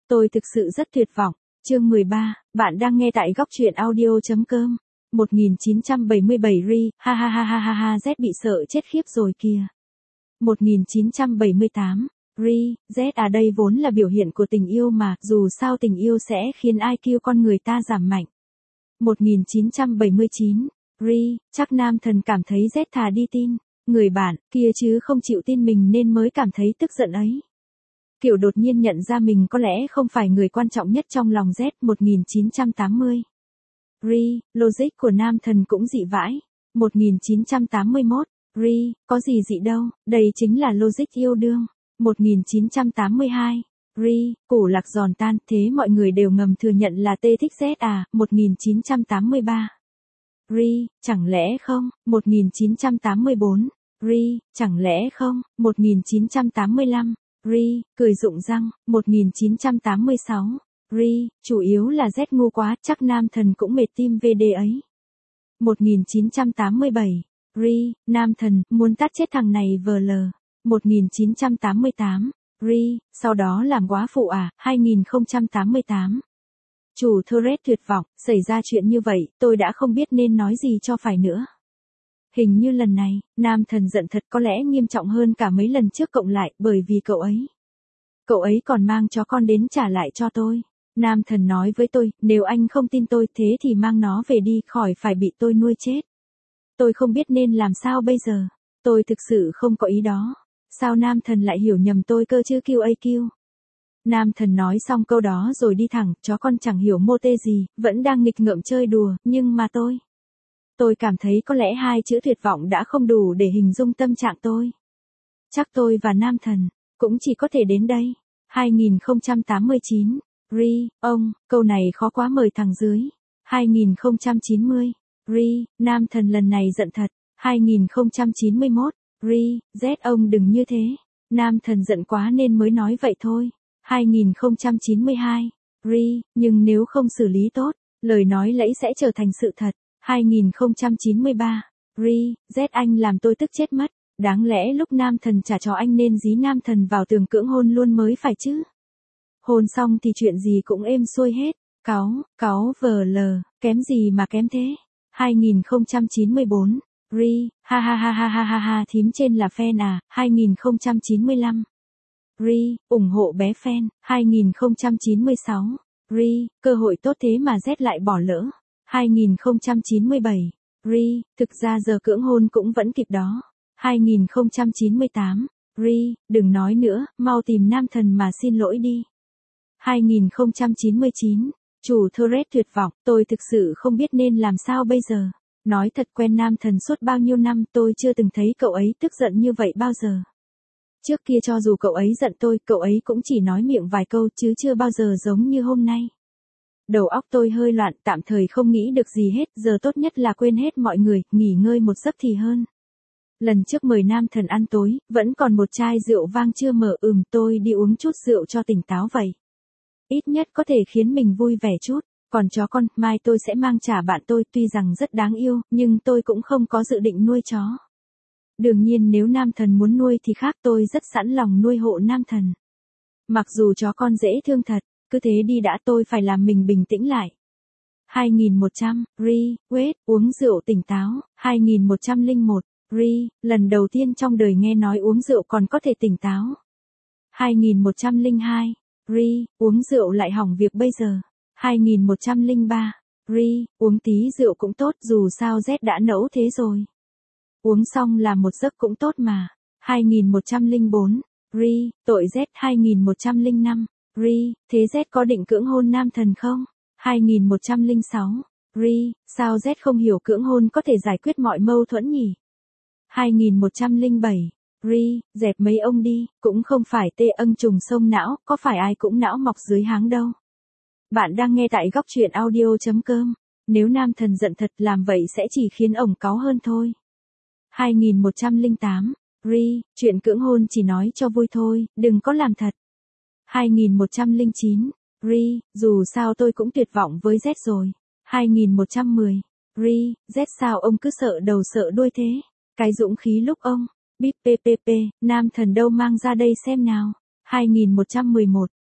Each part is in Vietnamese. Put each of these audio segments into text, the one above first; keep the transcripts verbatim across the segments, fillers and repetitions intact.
Tôi thực sự rất tuyệt vọng. Chương mười ba, bạn đang nghe tại góc truyện audio.com. một nghìn chín trăm bảy mươi bảy Ri, ha ha ha ha ha ha Z bị sợ chết khiếp rồi kìa. một nghìn chín trăm bảy mươi tám, Ri, Z à đây vốn là biểu hiện của tình yêu mà, dù sao tình yêu sẽ khiến i kiu con người ta giảm mạnh. một nghìn chín trăm bảy mươi chín, Ri, chắc nam thần cảm thấy Z thà đi tin, người bạn kia chứ không chịu tin mình nên mới cảm thấy tức giận ấy. Kiểu đột nhiên nhận ra mình có lẽ không phải người quan trọng nhất trong lòng Z. một nghìn chín trăm tám mươi. Ri, logic của nam thần cũng dị vãi. một nghìn chín trăm tám mươi mốt. Ri, có gì dị đâu, đây chính là logic yêu đương. một nghìn chín trăm tám mươi hai. Ri, củ lạc giòn tan, thế mọi người đều ngầm thừa nhận là T thích Z à. một nghìn chín trăm tám mươi ba. Ri, chẳng lẽ không. một nghìn chín trăm tám mươi bốn. Ri, chẳng lẽ không. một nghìn chín trăm tám mươi lăm. Ri, cười rụng răng. một nghìn chín trăm tám mươi sáu. Ri, chủ yếu là Z ngu quá, chắc nam thần cũng mệt tim vê đê ấy. một nghìn chín trăm tám mươi bảy. Ri, nam thần, muốn tát chết thằng này vờ lờ. một nghìn chín trăm tám mươi tám. Ri, sau đó làm quá phụ à. hai nghìn không trăm tám mươi tám. Chủ thread tuyệt vọng, xảy ra chuyện như vậy, tôi đã không biết nên nói gì cho phải nữa. Hình như lần này, nam thần giận thật, có lẽ nghiêm trọng hơn cả mấy lần trước cộng lại, bởi vì cậu ấy. Cậu ấy còn mang chó con đến trả lại cho tôi. Nam thần nói với tôi, nếu anh không tin tôi thế thì mang nó về đi, khỏi phải bị tôi nuôi chết. Tôi không biết nên làm sao bây giờ. Tôi thực sự không có ý đó. Sao nam thần lại hiểu nhầm tôi cơ chứ quy a quy? Nam thần nói xong câu đó rồi đi thẳng, chó con chẳng hiểu mô tê gì, vẫn đang nghịch ngợm chơi đùa, nhưng mà tôi. Tôi cảm thấy có lẽ hai chữ tuyệt vọng đã không đủ để hình dung tâm trạng tôi. Chắc tôi và nam thần, cũng chỉ có thể đến đây. hai nghìn không trăm tám mươi chín. Ri, ông, câu này khó quá mời thằng dưới. hai nghìn không trăm chín mươi. Ri, nam thần lần này giận thật. hai nghìn không trăm chín mươi mốt. Ri, Z ông đừng như thế. Nam thần giận quá nên mới nói vậy thôi. hai nghìn không trăm chín mươi hai. Ri, nhưng nếu không xử lý tốt, lời nói lẫy sẽ trở thành sự thật. hai nghìn không trăm chín mươi ba. Ri, Z anh làm tôi tức chết mất. Đáng lẽ lúc nam thần trả cho anh nên dí nam thần vào tường cưỡng hôn luôn mới phải chứ. Hôn xong thì chuyện gì cũng êm xuôi hết. Cáu, cáu vờ lờ, kém gì mà kém thế. hai nghìn không trăm chín mươi bốn. Ri, ha ha ha ha ha ha ha thím trên là fan à. hai nghìn không trăm chín mươi lăm. Ri, ủng hộ bé fan. hai nghìn không trăm chín mươi sáu. Ri, cơ hội tốt thế mà Z lại bỏ lỡ. hai nghìn không trăm chín mươi bảy. Ri, thực ra giờ cưỡng hôn cũng vẫn kịp đó. hai nghìn không trăm chín mươi tám. Ri, đừng nói nữa, mau tìm nam thần mà xin lỗi đi. hai nghìn không trăm chín mươi chín. Chủ thread tuyệt vọng, tôi thực sự không biết nên làm sao bây giờ. Nói thật quen nam thần suốt bao nhiêu năm tôi chưa từng thấy cậu ấy tức giận như vậy bao giờ. Trước kia cho dù cậu ấy giận tôi, cậu ấy cũng chỉ nói miệng vài câu chứ chưa bao giờ giống như hôm nay. Đầu óc tôi hơi loạn, tạm thời không nghĩ được gì hết, giờ tốt nhất là quên hết mọi người, nghỉ ngơi một giấc thì hơn. Lần trước mời nam thần ăn tối, vẫn còn một chai rượu vang chưa mở, ừm tôi đi uống chút rượu cho tỉnh táo vậy. Ít nhất có thể khiến mình vui vẻ chút. Còn chó con, mai tôi sẽ mang trả bạn tôi, tuy rằng rất đáng yêu, nhưng tôi cũng không có dự định nuôi chó. Đương nhiên nếu nam thần muốn nuôi thì khác, tôi rất sẵn lòng nuôi hộ nam thần. Mặc dù chó con dễ thương thật, cứ thế đi đã, tôi phải làm mình bình tĩnh lại. hai nghìn một trăm. Ri, wait, uống rượu tỉnh táo. hai nghìn một trăm lẻ một. Ri, lần đầu tiên trong đời nghe nói uống rượu còn có thể tỉnh táo. hai nghìn một trăm lẻ hai. Ri, uống rượu lại hỏng việc bây giờ. hai nghìn một trăm lẻ ba. Ri, uống tí rượu cũng tốt, dù sao Z đã nẫu thế rồi. Uống xong là một giấc cũng tốt mà. hai nghìn một trăm lẻ bốn. Ri, tội Z. hai nghìn một trăm lẻ năm. Ri, thế Z có định cưỡng hôn nam thần không? hai nghìn một trăm lẻ sáu. Ri, sao Z không hiểu cưỡng hôn có thể giải quyết mọi mâu thuẫn nhỉ? hai nghìn một trăm lẻ bảy. Ri, dẹp mấy ông đi, cũng không phải tê âng trùng sông não, có phải ai cũng não mọc dưới háng đâu. Bạn đang nghe tại góc truyện audio.com. Nếu nam thần giận thật làm vậy sẽ chỉ khiến ổng cáu hơn thôi. hai nghìn một trăm lẻ tám. Ri, chuyện cưỡng hôn chỉ nói cho vui thôi, đừng có làm thật. hai nghìn một trăm lẻ chín. Ri, dù sao tôi cũng tuyệt vọng với Z rồi. hai nghìn một trăm mười. Ri, Z sao ông cứ sợ đầu sợ đuôi thế? Cái dũng khí lúc ông. Bíp ppp, nam thần đâu mang ra đây xem nào. hai nghìn một trăm mười một.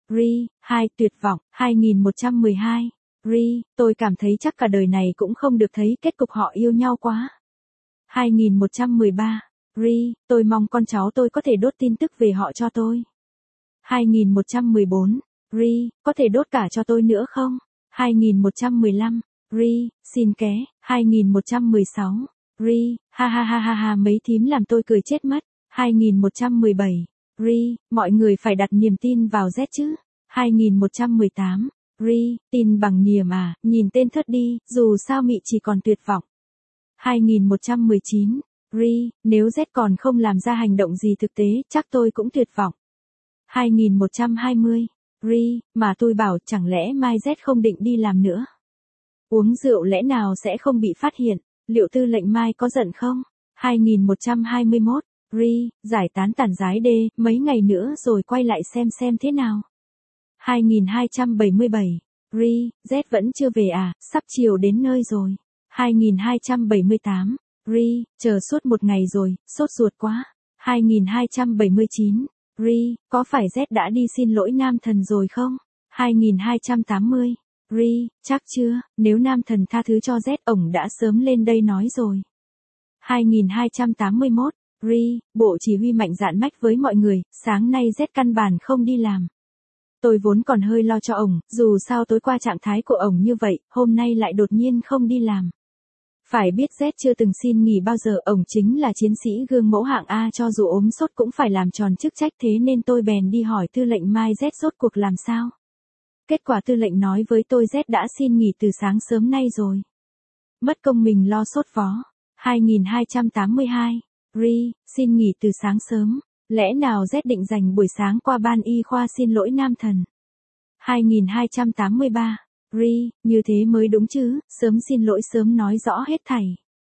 Ri, hai, tuyệt vọng, hai nghìn một trăm mười hai. Ri, tôi cảm thấy chắc cả đời này cũng không được thấy kết cục họ yêu nhau quá. hai nghìn một trăm mười ba. Ri, tôi mong con cháu tôi có thể đốt tin tức về họ cho tôi. hai nghìn một trăm mười bốn. Ri, có thể đốt cả cho tôi nữa không? hai nghìn một trăm mười lăm. Ri, xin ké, hai nghìn một trăm mười sáu. Ri, ha ha ha ha ha mấy thím làm tôi cười chết mất. hai nghìn một trăm mười bảy. Ri, mọi người phải đặt niềm tin vào Z chứ. hai nghìn một trăm mười tám. Ri, tin bằng niềm à, nhìn tên thất đi, dù sao mị chỉ còn tuyệt vọng. hai nghìn một trăm mười chín. Ri, nếu Z còn không làm ra hành động gì thực tế, chắc tôi cũng tuyệt vọng. hai nghìn một trăm hai mươi. Ri, mà tôi bảo chẳng lẽ mai Z không định đi làm nữa. Uống rượu lẽ nào sẽ không bị phát hiện, liệu tư lệnh mai có giận không? hai nghìn một trăm hai mươi mốt. Ri, giải tán tàn gái đê, mấy ngày nữa rồi quay lại xem xem thế nào. hai nghìn hai trăm bảy mươi bảy. Ri, Z vẫn chưa về à, sắp chiều đến nơi rồi. hai nghìn hai trăm bảy mươi tám. Ri, chờ suốt một ngày rồi, sốt ruột quá. hai nghìn hai trăm bảy mươi chín. Ri, có phải Z đã đi xin lỗi nam thần rồi không? hai nghìn hai trăm tám mươi. Ri, chắc chưa, nếu nam thần tha thứ cho Z ổng đã sớm lên đây nói rồi. hai nghìn hai trăm tám mươi mốt. Ri, bộ chỉ huy mạnh dạn mách với mọi người, sáng nay Z căn bản không đi làm. Tôi vốn còn hơi lo cho ổng, dù sao tối qua trạng thái của ổng như vậy, hôm nay lại đột nhiên không đi làm. Phải biết Z chưa từng xin nghỉ bao giờ, ổng chính là chiến sĩ gương mẫu hạng A, cho dù ốm sốt cũng phải làm tròn chức trách, thế nên tôi bèn đi hỏi tư lệnh mai Z rốt cuộc làm sao. Kết quả tư lệnh nói với tôi Z đã xin nghỉ từ sáng sớm nay rồi. Mất công mình lo sốt vó. hai nghìn hai trăm tám mươi hai. Ri, xin nghỉ từ sáng sớm. Lẽ nào Z định dành buổi sáng qua ban y khoa xin lỗi nam thần? hai nghìn hai trăm tám mươi ba. Ri, như thế mới đúng chứ, sớm xin lỗi sớm nói rõ hết thảy.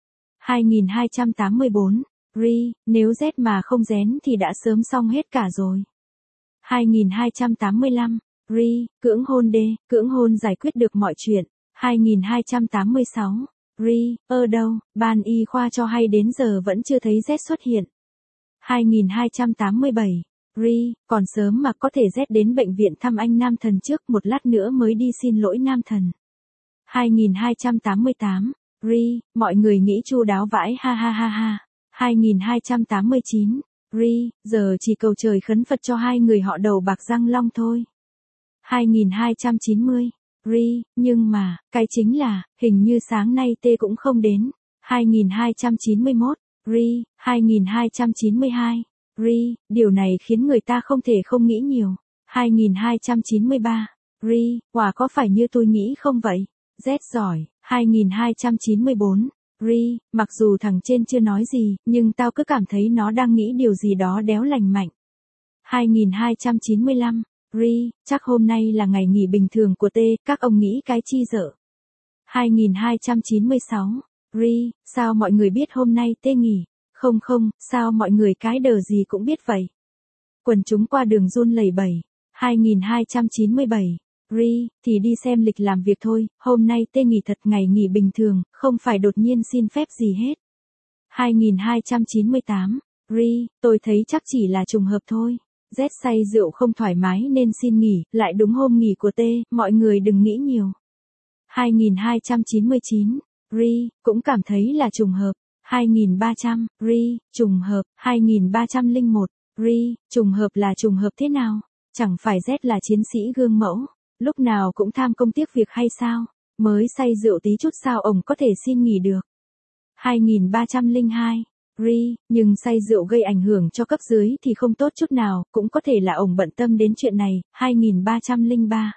hai nghìn hai trăm tám mươi bốn. Ri, nếu Z mà không rén thì đã sớm xong hết cả rồi. hai nghìn hai trăm tám mươi lăm. Ri, cưỡng hôn đê, cưỡng hôn giải quyết được mọi chuyện. hai nghìn hai trăm tám mươi sáu. Ri, ơ đâu, ban y khoa cho hay đến giờ vẫn chưa thấy Z xuất hiện. hai nghìn hai trăm tám mươi bảy. Ri, còn sớm mà có thể Z đến bệnh viện thăm anh nam thần trước, một lát nữa mới đi xin lỗi nam thần. hai nghìn hai trăm tám mươi tám. Ri, mọi người nghĩ chu đáo vãi ha ha ha ha. hai nghìn hai trăm tám mươi chín. Ri, giờ chỉ cầu trời khấn Phật cho hai người họ đầu bạc răng long thôi. hai nghìn hai trăm chín mươi. Ri, nhưng mà, cái chính là, hình như sáng nay T cũng không đến. hai nghìn hai trăm chín mươi mốt. Ri, hai nghìn hai trăm chín mươi hai. Ri, điều này khiến người ta không thể không nghĩ nhiều. hai nghìn hai trăm chín mươi ba. Ri, quả có phải như tôi nghĩ không vậy? Z giỏi. hai nghìn hai trăm chín mươi bốn. Ri, mặc dù thằng trên chưa nói gì, nhưng tao cứ cảm thấy nó đang nghĩ điều gì đó đéo lành mạnh. hai nghìn hai trăm chín mươi lăm. Ri, chắc hôm nay là ngày nghỉ bình thường của T, các ông nghĩ cái chi dở. hai nghìn hai trăm chín mươi sáu. Ri, sao mọi người biết hôm nay T nghỉ? Không không, sao mọi người cái đờ gì cũng biết vậy? Quần chúng qua đường run lẩy bẩy. hai nghìn hai trăm chín mươi bảy. Ri, thì đi xem lịch làm việc thôi, hôm nay T nghỉ thật, ngày nghỉ bình thường, không phải đột nhiên xin phép gì hết. hai nghìn hai trăm chín mươi tám. Ri, tôi thấy chắc chỉ là trùng hợp thôi. Z say rượu không thoải mái nên xin nghỉ, lại đúng hôm nghỉ của T, mọi người đừng nghĩ nhiều. hai nghìn hai trăm chín mươi chín. Ri, cũng cảm thấy là trùng hợp. hai nghìn ba trăm. Ri, trùng hợp. hai nghìn ba trăm lẻ một. Ri, trùng hợp là trùng hợp thế nào? Chẳng phải Z là chiến sĩ gương mẫu, lúc nào cũng tham công tiếc việc hay sao? Mới say rượu tí chút sao ổng có thể xin nghỉ được? hai nghìn ba trăm lẻ hai. Ri, nhưng say rượu gây ảnh hưởng cho cấp dưới thì không tốt chút nào, cũng có thể là ổng bận tâm đến chuyện này. hai nghìn ba trăm lẻ ba.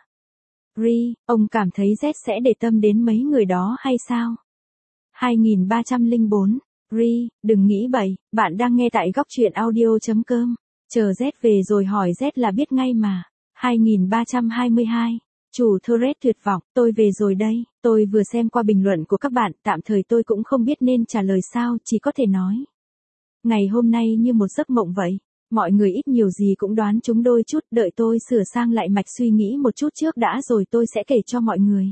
Ri, ông cảm thấy Z sẽ để tâm đến mấy người đó hay sao? hai nghìn ba trăm lẻ bốn. Ri, đừng nghĩ bậy, bạn đang nghe tại góc truyện audio chấm com. Chờ Z về rồi hỏi Z là biết ngay mà. hai nghìn ba trăm hai mươi hai. Chủ thread tuyệt vọng, tôi về rồi đây. Tôi vừa xem qua bình luận của các bạn, tạm thời tôi cũng không biết nên trả lời sao, chỉ có thể nói. Ngày hôm nay như một giấc mộng vậy. Mọi người ít nhiều gì cũng đoán chúng đôi chút, đợi tôi sửa sang lại mạch suy nghĩ một chút trước đã rồi tôi sẽ kể cho mọi người.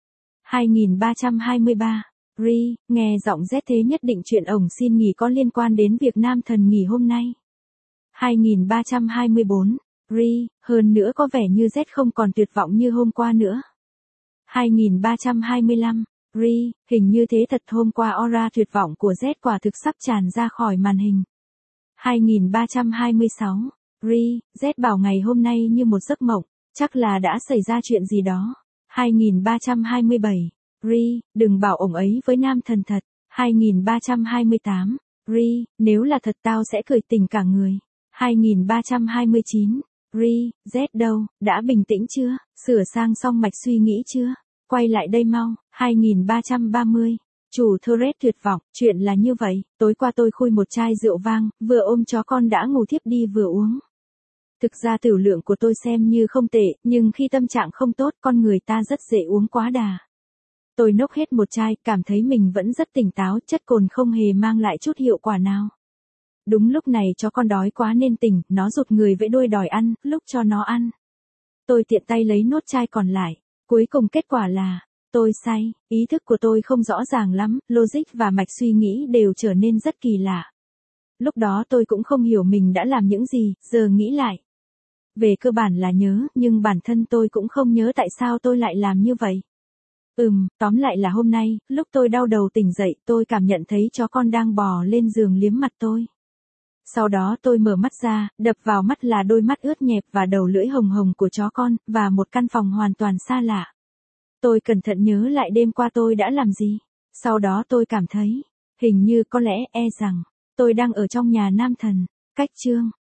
hai nghìn ba trăm hai mươi ba. Ri, nghe giọng Z thế nhất định chuyện ổng xin nghỉ có liên quan đến việc nam thần nghỉ hôm nay. hai nghìn ba trăm hai mươi bốn. Ri, hơn nữa có vẻ như Z không còn tuyệt vọng như hôm qua nữa. hai nghìn ba trăm hai mươi lăm. Ri, hình như thế thật, hôm qua aura tuyệt vọng của Z quả thực sắp tràn ra khỏi màn hình. hai nghìn ba trăm hai mươi sáu. Ri, Z bảo ngày hôm nay như một giấc mộng, chắc là đã xảy ra chuyện gì đó. hai nghìn ba trăm hai mươi bảy. Ri, đừng bảo ổng ấy với nam thần thật. hai nghìn ba trăm hai mươi tám. Ri, nếu là thật tao sẽ cười tỉnh cả người. hai nghìn ba trăm hai mươi chín. Ri, Z đâu, đã bình tĩnh chưa, sửa sang xong mạch suy nghĩ chưa, quay lại đây mau. hai nghìn ba trăm ba mươi. Chủ thread tuyệt vọng, chuyện là như vậy, tối qua tôi khui một chai rượu vang, vừa ôm chó con đã ngủ thiếp đi vừa uống. Thực ra tiểu lượng của tôi xem như không tệ, nhưng khi tâm trạng không tốt con người ta rất dễ uống quá đà. Tôi nốc hết một chai, cảm thấy mình vẫn rất tỉnh táo, chất cồn không hề mang lại chút hiệu quả nào. Đúng lúc này chó con đói quá nên tỉnh, nó rụt người vẫy đuôi đòi ăn, lúc cho nó ăn. Tôi tiện tay lấy nốt chai còn lại, cuối cùng kết quả là, tôi say, ý thức của tôi không rõ ràng lắm, logic và mạch suy nghĩ đều trở nên rất kỳ lạ. Lúc đó tôi cũng không hiểu mình đã làm những gì, giờ nghĩ lại. Về cơ bản là nhớ, nhưng bản thân tôi cũng không nhớ tại sao tôi lại làm như vậy. Ừm, tóm lại là hôm nay, lúc tôi đau đầu tỉnh dậy, tôi cảm nhận thấy chó con đang bò lên giường liếm mặt tôi. Sau đó tôi mở mắt ra, đập vào mắt là đôi mắt ướt nhẹp và đầu lưỡi hồng hồng của chó con, và một căn phòng hoàn toàn xa lạ. Tôi cẩn thận nhớ lại đêm qua tôi đã làm gì. Sau đó tôi cảm thấy, hình như có lẽ e rằng, tôi đang ở trong nhà nam thần. Cách chương